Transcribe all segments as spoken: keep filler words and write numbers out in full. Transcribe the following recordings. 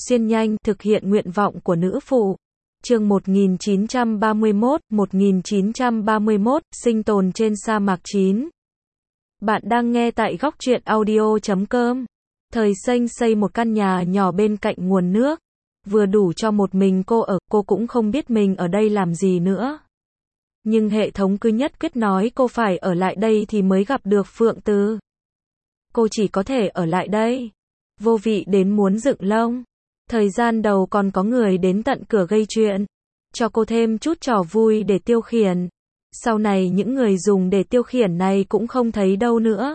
xuyên nhanh, thực hiện nguyện vọng của nữ phụ. Chương một nghìn chín trăm ba mươi mốt, một nghìn chín trăm ba mươi mốt, sinh tồn trên sa mạc chín. Bạn đang nghe tại góc truyện audio chấm com. Thời Xanh xây một căn nhà nhỏ bên cạnh nguồn nước, vừa đủ cho một mình cô ở, cô cũng không biết mình ở đây làm gì nữa. Nhưng hệ thống cứ nhất quyết nói cô phải ở lại đây thì mới gặp được Phượng Từ. Cô chỉ có thể ở lại đây. Vô vị đến muốn dựng lông. Thời gian đầu còn có người đến tận cửa gây chuyện, cho cô thêm chút trò vui để tiêu khiển. Sau này những người dùng để tiêu khiển này cũng không thấy đâu nữa.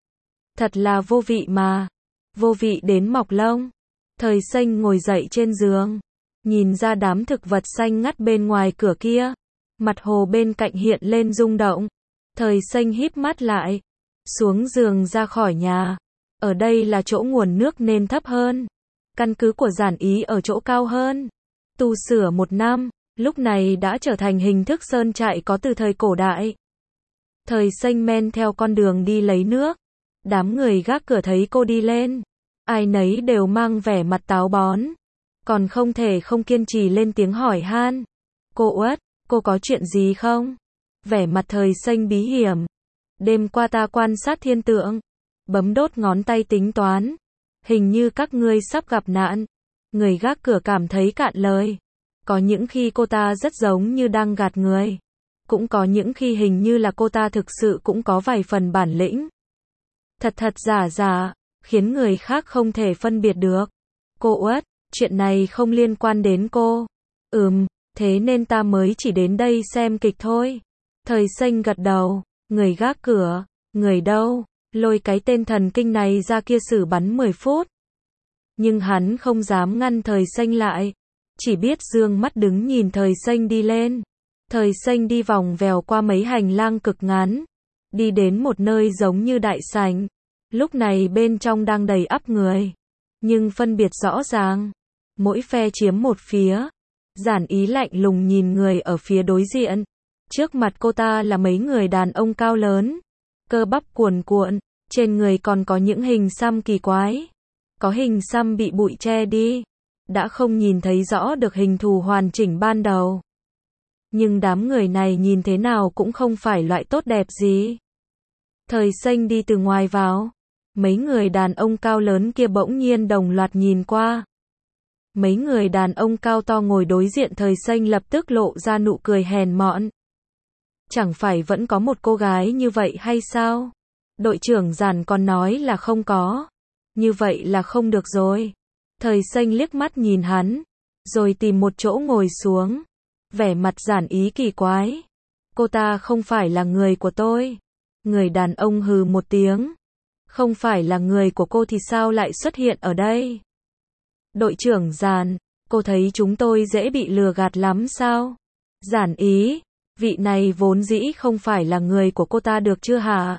Thật là vô vị mà. Vô vị đến mọc lông. Thời Xanh ngồi dậy trên giường, nhìn ra đám thực vật xanh ngắt bên ngoài cửa kia. Mặt hồ bên cạnh hiện lên rung động. Thời Xanh híp mắt lại, xuống giường ra khỏi nhà. Ở đây là chỗ nguồn nước nên thấp hơn. Căn cứ của Giản Ý ở chỗ cao hơn. Tu sửa một năm, lúc này đã trở thành hình thức sơn trại có từ thời cổ đại. Thời Xanh men theo con đường đi lấy nước. Đám người gác cửa thấy cô đi lên, ai nấy đều mang vẻ mặt táo bón, còn không thể không kiên trì lên tiếng hỏi han. Cô Uất, cô có chuyện gì không? Vẻ mặt Thời Xanh bí hiểm. Đêm qua ta quan sát thiên tượng, bấm đốt ngón tay tính toán. Hình như các ngươi sắp gặp nạn. Người gác cửa cảm thấy cạn lời. Có những khi cô ta rất giống như đang gạt người. Cũng có những khi hình như là cô ta thực sự cũng có vài phần bản lĩnh. Thật thật giả giả, khiến người khác không thể phân biệt được. Cô Uất, chuyện này không liên quan đến cô. Ừm, thế nên ta mới chỉ đến đây xem kịch thôi. Thời Xanh gật đầu. Người gác cửa, người đâu? Lôi cái tên thần kinh này ra kia xử bắn mười phút. Nhưng hắn không dám ngăn Thời Xanh lại, chỉ biết dương mắt đứng nhìn Thời Xanh đi lên. Thời Xanh đi vòng vèo qua mấy hành lang cực ngắn, đi đến một nơi giống như đại sảnh. Lúc này bên trong đang đầy ắp người, nhưng phân biệt rõ ràng, mỗi phe chiếm một phía. Giản Ý lạnh lùng nhìn người ở phía đối diện. Trước mặt cô ta là mấy người đàn ông cao lớn, cơ bắp cuồn cuộn, trên người còn có những hình xăm kỳ quái. Có hình xăm bị bụi che đi, đã không nhìn thấy rõ được hình thù hoàn chỉnh ban đầu. Nhưng đám người này nhìn thế nào cũng không phải loại tốt đẹp gì. Thời Xanh đi từ ngoài vào, mấy người đàn ông cao lớn kia bỗng nhiên đồng loạt nhìn qua. Mấy người đàn ông cao to ngồi đối diện Thời Xanh lập tức lộ ra nụ cười hèn mọn. Chẳng phải vẫn có một cô gái như vậy hay sao? Đội trưởng Giản còn nói là không có. Như vậy là không được rồi. Thời Xanh liếc mắt nhìn hắn, rồi tìm một chỗ ngồi xuống. Vẻ mặt Giản Ý kỳ quái. Cô ta không phải là người của tôi. Người đàn ông hừ một tiếng. Không phải là người của cô thì sao lại xuất hiện ở đây? Đội trưởng Giản, cô thấy chúng tôi dễ bị lừa gạt lắm sao? Giản Ý, vị này vốn dĩ không phải là người của cô ta được chưa hả?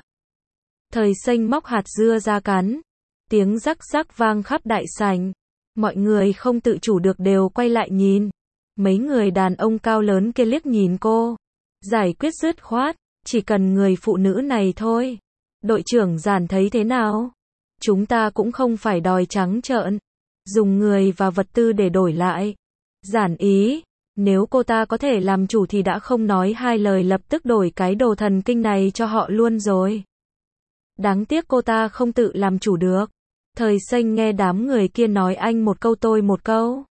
Thời Xanh móc hạt dưa ra cắn. Tiếng rắc rắc vang khắp đại sảnh. Mọi người không tự chủ được đều quay lại nhìn. Mấy người đàn ông cao lớn kia liếc nhìn cô. Giải quyết dứt khoát, chỉ cần người phụ nữ này thôi. Đội trưởng Giản thấy thế nào? Chúng ta cũng không phải đòi trắng trợn, dùng người và vật tư để đổi lại. Giản Ý, nếu cô ta có thể làm chủ thì đã không nói hai lời lập tức đổi cái đồ thần kinh này cho họ luôn rồi. Đáng tiếc cô ta không tự làm chủ được. Thời Xanh nghe đám người kia nói anh một câu tôi một câu.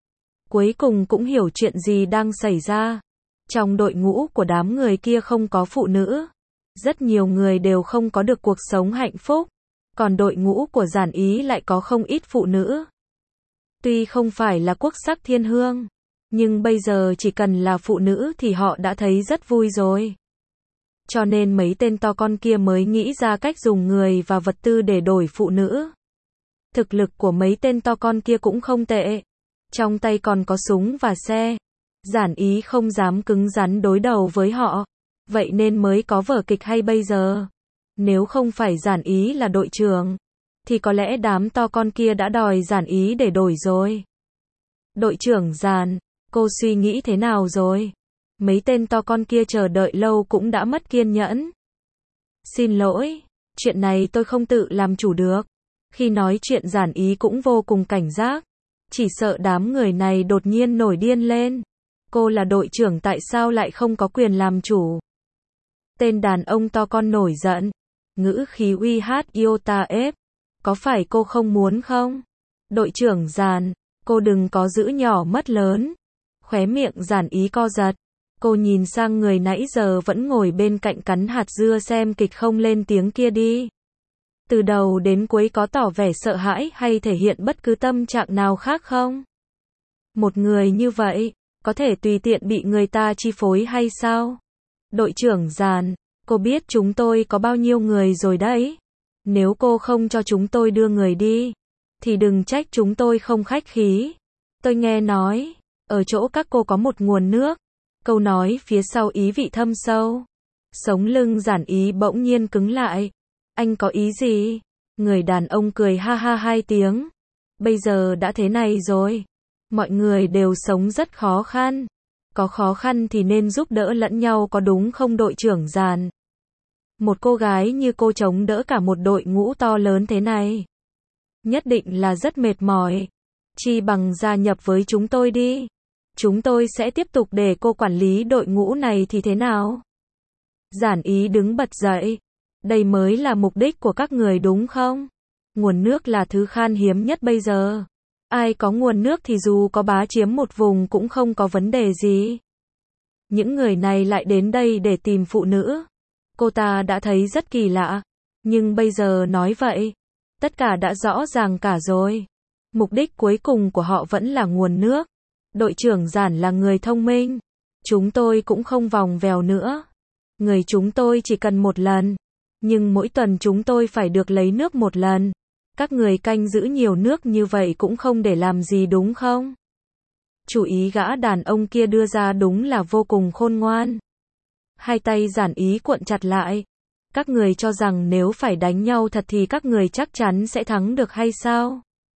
Cuối cùng cũng hiểu chuyện gì đang xảy ra. Trong đội ngũ của đám người kia không có phụ nữ. Rất nhiều người đều không có được cuộc sống hạnh phúc. Còn đội ngũ của Giản Ý lại có không ít phụ nữ. Tuy không phải là quốc sắc thiên hương, nhưng bây giờ chỉ cần là phụ nữ thì họ đã thấy rất vui rồi. Cho nên mấy tên to con kia mới nghĩ ra cách dùng người và vật tư để đổi phụ nữ. Thực lực của mấy tên to con kia cũng không tệ. Trong tay còn có súng và xe. Giản Ý không dám cứng rắn đối đầu với họ. Vậy nên mới có vở kịch hay bây giờ. Nếu không phải Giản Ý là đội trưởng, thì có lẽ đám to con kia đã đòi Giản Ý để đổi rồi. Đội trưởng Giản, cô suy nghĩ thế nào rồi? Mấy tên to con kia chờ đợi lâu cũng đã mất kiên nhẫn. Xin lỗi, chuyện này tôi không tự làm chủ được. Khi nói chuyện Giản Ý cũng vô cùng cảnh giác. chỉ sợ đám người này đột nhiên nổi điên lên. Cô là đội trưởng tại sao lại không có quyền làm chủ? Tên đàn ông to con nổi giận, ngữ khí uy hát iota ép. Có phải cô không muốn không? Đội trưởng Giản, cô đừng có giữ nhỏ mất lớn. Khóe miệng Giản Ý co giật. Cô nhìn sang người nãy giờ vẫn ngồi bên cạnh cắn hạt dưa xem kịch không lên tiếng kia đi. Từ đầu đến cuối có tỏ vẻ sợ hãi hay thể hiện bất cứ tâm trạng nào khác không? Một người như vậy, có thể tùy tiện bị người ta chi phối hay sao? Đội trưởng Giản, cô biết chúng tôi có bao nhiêu người rồi đấy. Nếu cô không cho chúng tôi đưa người đi, thì đừng trách chúng tôi không khách khí. Tôi nghe nói, ở chỗ các cô có một nguồn nước. Câu nói phía sau ý vị thâm sâu. Sống lưng Giản Ý bỗng nhiên cứng lại. Anh có ý gì? Người đàn ông cười ha ha hai tiếng. Bây giờ đã thế này rồi. Mọi người đều sống rất khó khăn. Có khó khăn thì nên giúp đỡ lẫn nhau có đúng không đội trưởng Giản? Một cô gái như cô chống đỡ cả một đội ngũ to lớn thế này. Nhất định là rất mệt mỏi. Chi bằng gia nhập với chúng tôi đi. Chúng tôi sẽ tiếp tục để cô quản lý đội ngũ này thì thế nào? Giản Ý đứng bật dậy. Đây mới là mục đích của các người đúng không? Nguồn nước là thứ khan hiếm nhất bây giờ. Ai có nguồn nước thì dù có bá chiếm một vùng cũng không có vấn đề gì. Những người này lại đến đây để tìm phụ nữ. Cô ta đã thấy rất kỳ lạ. Nhưng bây giờ nói vậy, tất cả đã rõ ràng cả rồi. Mục đích cuối cùng của họ vẫn là nguồn nước. Đội trưởng Giản là người thông minh. Chúng tôi cũng không vòng vèo nữa. Người chúng tôi chỉ cần một lần. Nhưng mỗi tuần chúng tôi phải được lấy nước một lần. Các người canh giữ nhiều nước như vậy cũng không để làm gì đúng không? Chủ ý gã đàn ông kia đưa ra đúng là vô cùng khôn ngoan. Hai tay Giản Ý cuộn chặt lại. Các người cho rằng nếu phải đánh nhau thật thì các người chắc chắn sẽ thắng được hay sao?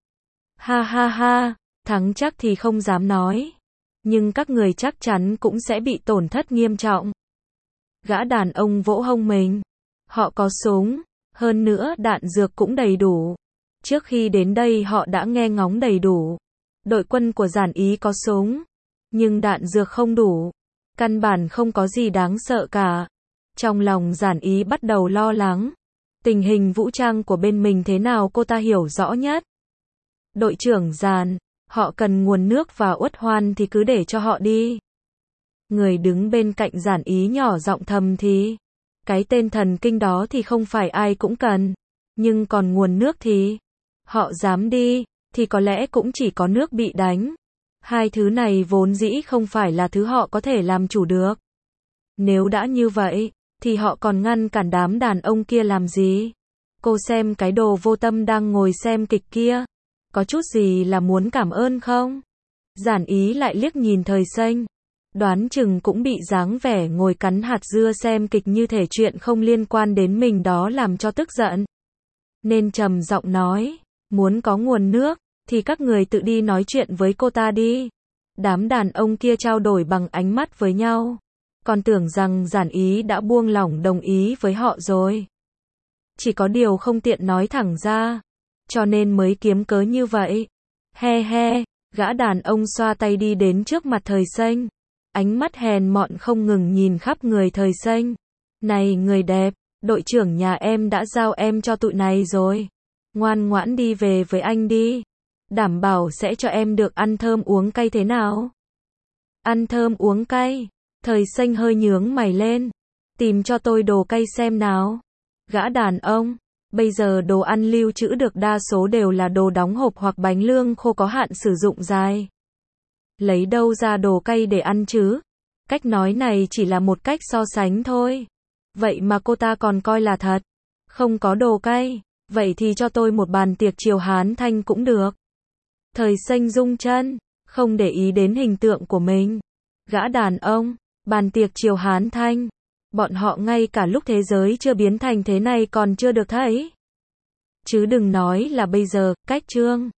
Ha ha ha, thắng chắc thì không dám nói. Nhưng các người chắc chắn cũng sẽ bị tổn thất nghiêm trọng. Gã đàn ông vỗ hông mình. Họ có súng, hơn nữa đạn dược cũng đầy đủ. Trước khi đến đây họ đã nghe ngóng đầy đủ. Đội quân của Giản Ý có súng, nhưng đạn dược không đủ. Căn bản không có gì đáng sợ cả. Trong lòng Giản Ý bắt đầu lo lắng. Tình hình vũ trang của bên mình thế nào cô ta hiểu rõ nhất. Đội trưởng Giản, họ cần nguồn nước và uất hoan thì cứ để cho họ đi. Người đứng bên cạnh Giản Ý nhỏ giọng thầm thì. Cái tên thần kinh đó thì không phải ai cũng cần. Nhưng còn nguồn nước thì. Họ dám đi, thì có lẽ cũng chỉ có nước bị đánh. Hai thứ này vốn dĩ không phải là thứ họ có thể làm chủ được. Nếu đã như vậy, thì họ còn ngăn cản đám đàn ông kia làm gì? Cô xem cái đồ vô tâm đang ngồi xem kịch kia. Có chút gì là muốn cảm ơn không? Giản Ý lại liếc nhìn Thời Xanh. Đoán chừng cũng bị dáng vẻ ngồi cắn hạt dưa xem kịch như thể chuyện không liên quan đến mình đó làm cho tức giận. Nên trầm giọng nói, muốn có nguồn nước, thì các người tự đi nói chuyện với cô ta đi. Đám đàn ông kia trao đổi bằng ánh mắt với nhau. Còn tưởng rằng Giản Ý đã buông lỏng đồng ý với họ rồi. Chỉ có điều không tiện nói thẳng ra. Cho nên mới kiếm cớ như vậy. He he, gã đàn ông xoa tay đi đến trước mặt Thời Xanh. Ánh mắt hèn mọn không ngừng nhìn khắp người Thời Xanh. Này người đẹp, đội trưởng nhà em đã giao em cho tụi này rồi. Ngoan ngoãn đi về với anh đi. Đảm bảo sẽ cho em được ăn thơm uống cay thế nào? Ăn thơm uống cay. Thời Xanh hơi nhướng mày lên. Tìm cho tôi đồ cay xem nào. Gã đàn ông. Bây giờ đồ ăn lưu trữ được đa số đều là đồ đóng hộp hoặc bánh lương khô có hạn sử dụng dài. Lấy đâu ra đồ cay để ăn chứ? Cách nói này chỉ là một cách so sánh thôi. Vậy mà cô ta còn coi là thật. Không có đồ cay. Vậy thì cho tôi một bàn tiệc chiều Hán Thanh cũng được. Thời Xanh rung chân. Không để ý đến hình tượng của mình. Gã đàn ông. Bàn tiệc chiều Hán Thanh. Bọn họ ngay cả lúc thế giới chưa biến thành thế này còn chưa được thấy. Chứ đừng nói là bây giờ, cách trương.